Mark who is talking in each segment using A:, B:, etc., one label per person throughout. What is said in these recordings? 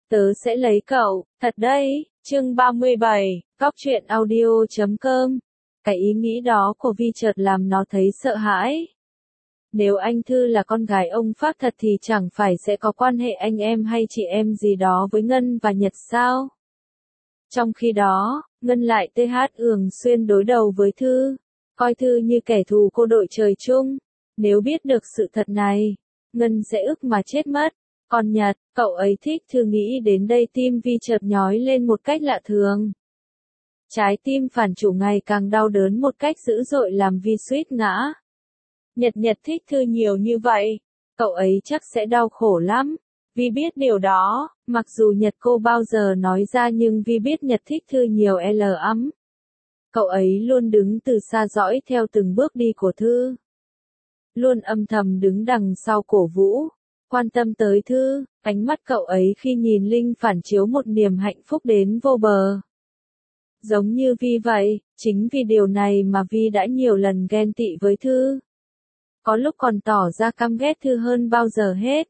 A: Tớ sẽ lấy cậu, thật đấy, chương 37, góc truyện audio.com. Cái ý nghĩ đó của Vi chợt làm nó thấy sợ hãi. Nếu anh Thư là con gái ông Pháp thật thì chẳng phải sẽ có quan hệ anh em hay chị em gì đó với Ngân và Nhật sao? Trong khi đó, Ngân lại thường xuyên đối đầu với Thư, coi Thư như kẻ thù cô đội trời chung. Nếu biết được sự thật này, Ngân sẽ ức mà chết mất. Còn Nhật, cậu ấy thích Thư, nghĩ đến đây tim Vi chợt nhói lên một cách lạ thường. Trái tim phản chủ ngày càng đau đớn một cách dữ dội làm Vi suýt ngã. Nhật thích Thư nhiều như vậy, cậu ấy chắc sẽ đau khổ lắm. Vi biết điều đó, mặc dù Nhật cô bao giờ nói ra nhưng Vi biết Nhật thích Thư nhiều lắm. Cậu ấy luôn đứng từ xa dõi theo từng bước đi của Thư. Luôn âm thầm đứng đằng sau cổ vũ, quan tâm tới Thư, ánh mắt cậu ấy khi nhìn Linh phản chiếu một niềm hạnh phúc đến vô bờ. Giống như Vi vậy, chính vì điều này mà Vi đã nhiều lần ghen tị với Thư. Có lúc còn tỏ ra căm ghét Thư hơn bao giờ hết.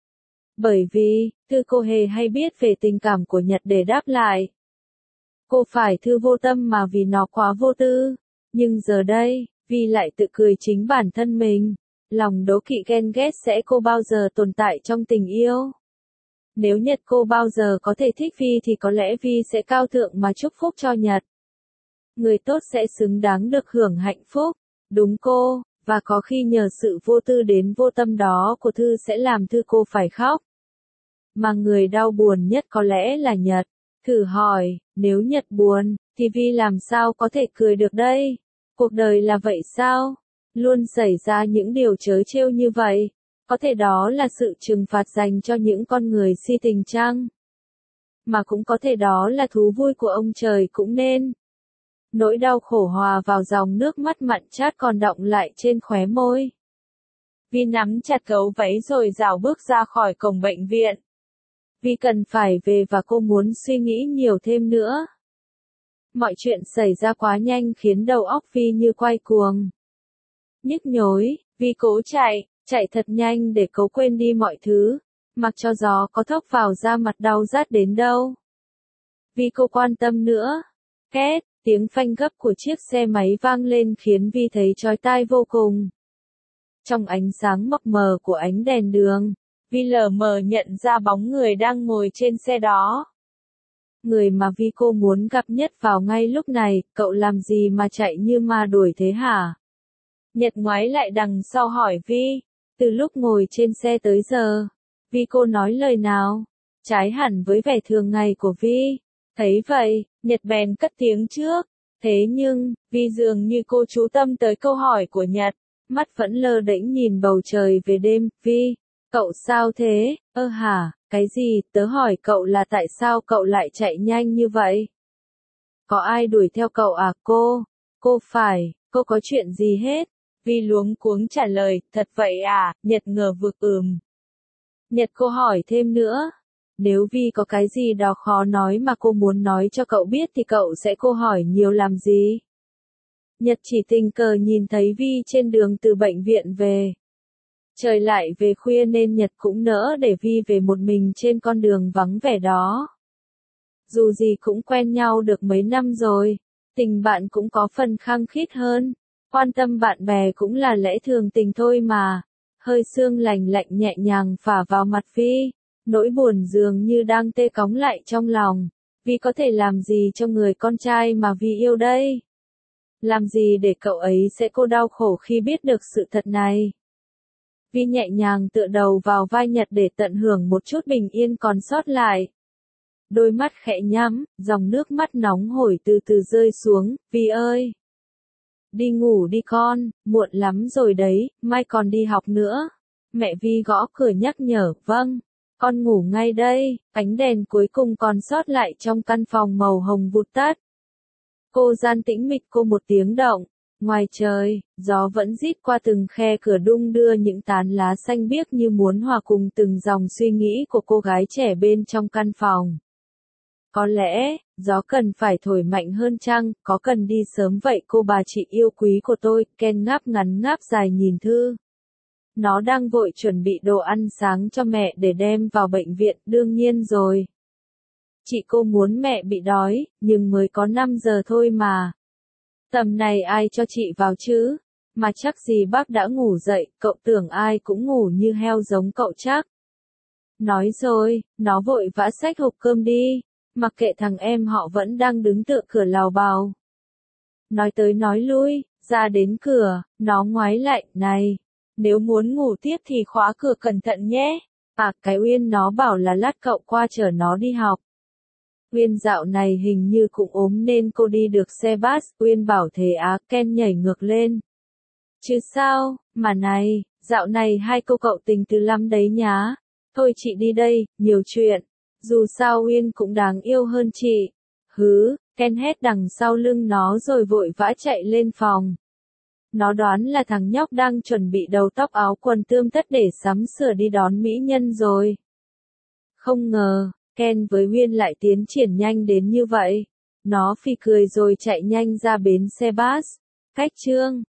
A: Bởi vì, Thư cô hề hay biết về tình cảm của Nhật để đáp lại. Cô phải Thư vô tâm mà vì nó quá vô tư. Nhưng giờ đây, Vi lại tự cười chính bản thân mình. Lòng đố kỵ ghen ghét sẽ cô bao giờ tồn tại trong tình yêu. Nếu Nhật cô bao giờ có thể thích Vi thì có lẽ Vi sẽ cao thượng mà chúc phúc cho Nhật. Người tốt sẽ xứng đáng được hưởng hạnh phúc, đúng cô, và có khi nhờ sự vô tư đến vô tâm đó của Thư sẽ làm Thư cô phải khóc. Mà người đau buồn nhất có lẽ là Nhật. Thử hỏi, nếu Nhật buồn, thì Vi làm sao có thể cười được đây? Cuộc đời là vậy sao? Luôn xảy ra những điều trớ trêu như vậy. Có thể đó là sự trừng phạt dành cho những con người si tình chăng? Mà cũng có thể đó là thú vui của ông trời cũng nên. Nỗi đau khổ hòa vào dòng nước mắt mặn chát còn đọng lại trên khóe môi. Vi nắm chặt gấu váy rồi rảo bước ra khỏi cổng bệnh viện. Vi cần phải về và cô muốn suy nghĩ nhiều thêm nữa. Mọi chuyện xảy ra quá nhanh khiến đầu óc Vi như quay cuồng. Nhức nhối, Vi cố chạy thật nhanh để cố quên đi mọi thứ, mặc cho gió có thốc vào da mặt đau rát đến đâu. Vi cô quan tâm nữa. Két, tiếng phanh gấp của chiếc xe máy vang lên khiến Vi thấy chói tai vô cùng. Trong ánh sáng mập mờ của ánh đèn đường, Vi lờ mờ nhận ra bóng người đang ngồi trên xe đó. Người mà Vi cô muốn gặp nhất vào ngay lúc này, cậu làm gì mà chạy như ma đuổi thế hả? Nhật ngoái lại đằng sau hỏi Vi, từ lúc ngồi trên xe tới giờ, Vi cô nói lời nào? Trái hẳn với vẻ thường ngày của Vi. Thấy vậy, Nhật bèn cất tiếng trước. Thế nhưng, Vi dường như cô chú tâm tới câu hỏi của Nhật, mắt vẫn lơ đễnh nhìn bầu trời về đêm. Vi, cậu sao thế? Hả, cái gì? Tớ hỏi cậu là tại sao cậu lại chạy nhanh như vậy? Có ai đuổi theo cậu à cô? Cô có chuyện gì hết? Vi luống cuống trả lời, thật vậy à? Nhật ngờ vực Nhật cô hỏi thêm nữa. Nếu Vi có cái gì đó khó nói mà cô muốn nói cho cậu biết thì cậu sẽ cô hỏi nhiều làm gì? Nhật chỉ tình cờ nhìn thấy Vi trên đường từ bệnh viện về. Trời lại về khuya nên Nhật cũng nỡ để Vi về một mình trên con đường vắng vẻ đó. Dù gì cũng quen nhau được mấy năm rồi, tình bạn cũng có phần khăng khít hơn. Quan tâm bạn bè cũng là lẽ thường tình thôi mà. Hơi sương lạnh lạnh nhẹ nhàng phả vào mặt Vi. Nỗi buồn dường như đang tê cóng lại trong lòng. Vi có thể làm gì cho người con trai mà Vi yêu đây? Làm gì để cậu ấy sẽ cô đau khổ khi biết được sự thật này? Vi nhẹ nhàng tựa đầu vào vai Nhật để tận hưởng một chút bình yên còn sót lại. Đôi mắt khẽ nhắm, dòng nước mắt nóng hổi từ từ rơi xuống. Vi ơi! Đi ngủ đi con, muộn lắm rồi đấy, mai còn đi học nữa. Mẹ Vi gõ cửa nhắc nhở, vâng. Con ngủ ngay đây, ánh đèn cuối cùng còn sót lại trong căn phòng màu hồng vụt tắt. Cô gian tĩnh mịch cô một tiếng động. Ngoài trời, gió vẫn rít qua từng khe cửa đung đưa những tán lá xanh biếc như muốn hòa cùng từng dòng suy nghĩ của cô gái trẻ bên trong căn phòng. Có lẽ, gió cần phải thổi mạnh hơn chăng, có cần đi sớm vậy cô bà chị yêu quý của tôi, Ken ngáp ngắn ngáp dài nhìn Thư. Nó đang vội chuẩn bị đồ ăn sáng cho mẹ để đem vào bệnh viện, đương nhiên rồi. Chị cô muốn mẹ bị đói, nhưng mới có 5 giờ thôi mà. Tầm này ai cho chị vào chứ? Mà chắc gì bác đã ngủ dậy, cậu tưởng ai cũng ngủ như heo giống cậu chắc. Nói rồi, nó vội vã xách hộp cơm đi, mặc kệ thằng em họ vẫn đang đứng tựa cửa lào bào. Nói tới nói lui, ra đến cửa, nó ngoái lại, này, nếu muốn ngủ tiếp thì khóa cửa cẩn thận nhé. À, cái Uyên nó bảo là lát cậu qua chở nó đi học. Uyên dạo này hình như cũng ốm nên cô đi được xe bus, Uyên bảo thế á, Ken nhảy ngược lên. Chứ sao, mà này, dạo này hai cô cậu tình từ lắm đấy nhá. Thôi chị đi đây, nhiều chuyện. Dù sao Uyên cũng đáng yêu hơn chị. Hứ, Ken hét đằng sau lưng nó rồi vội vã chạy lên phòng. Nó đoán là thằng nhóc đang chuẩn bị đầu tóc áo quần tươm tất để sắm sửa đi đón mỹ nhân rồi. Không ngờ, Ken với Uyên lại tiến triển nhanh đến như vậy. Nó phì cười rồi chạy nhanh ra bến xe bus. Cách chương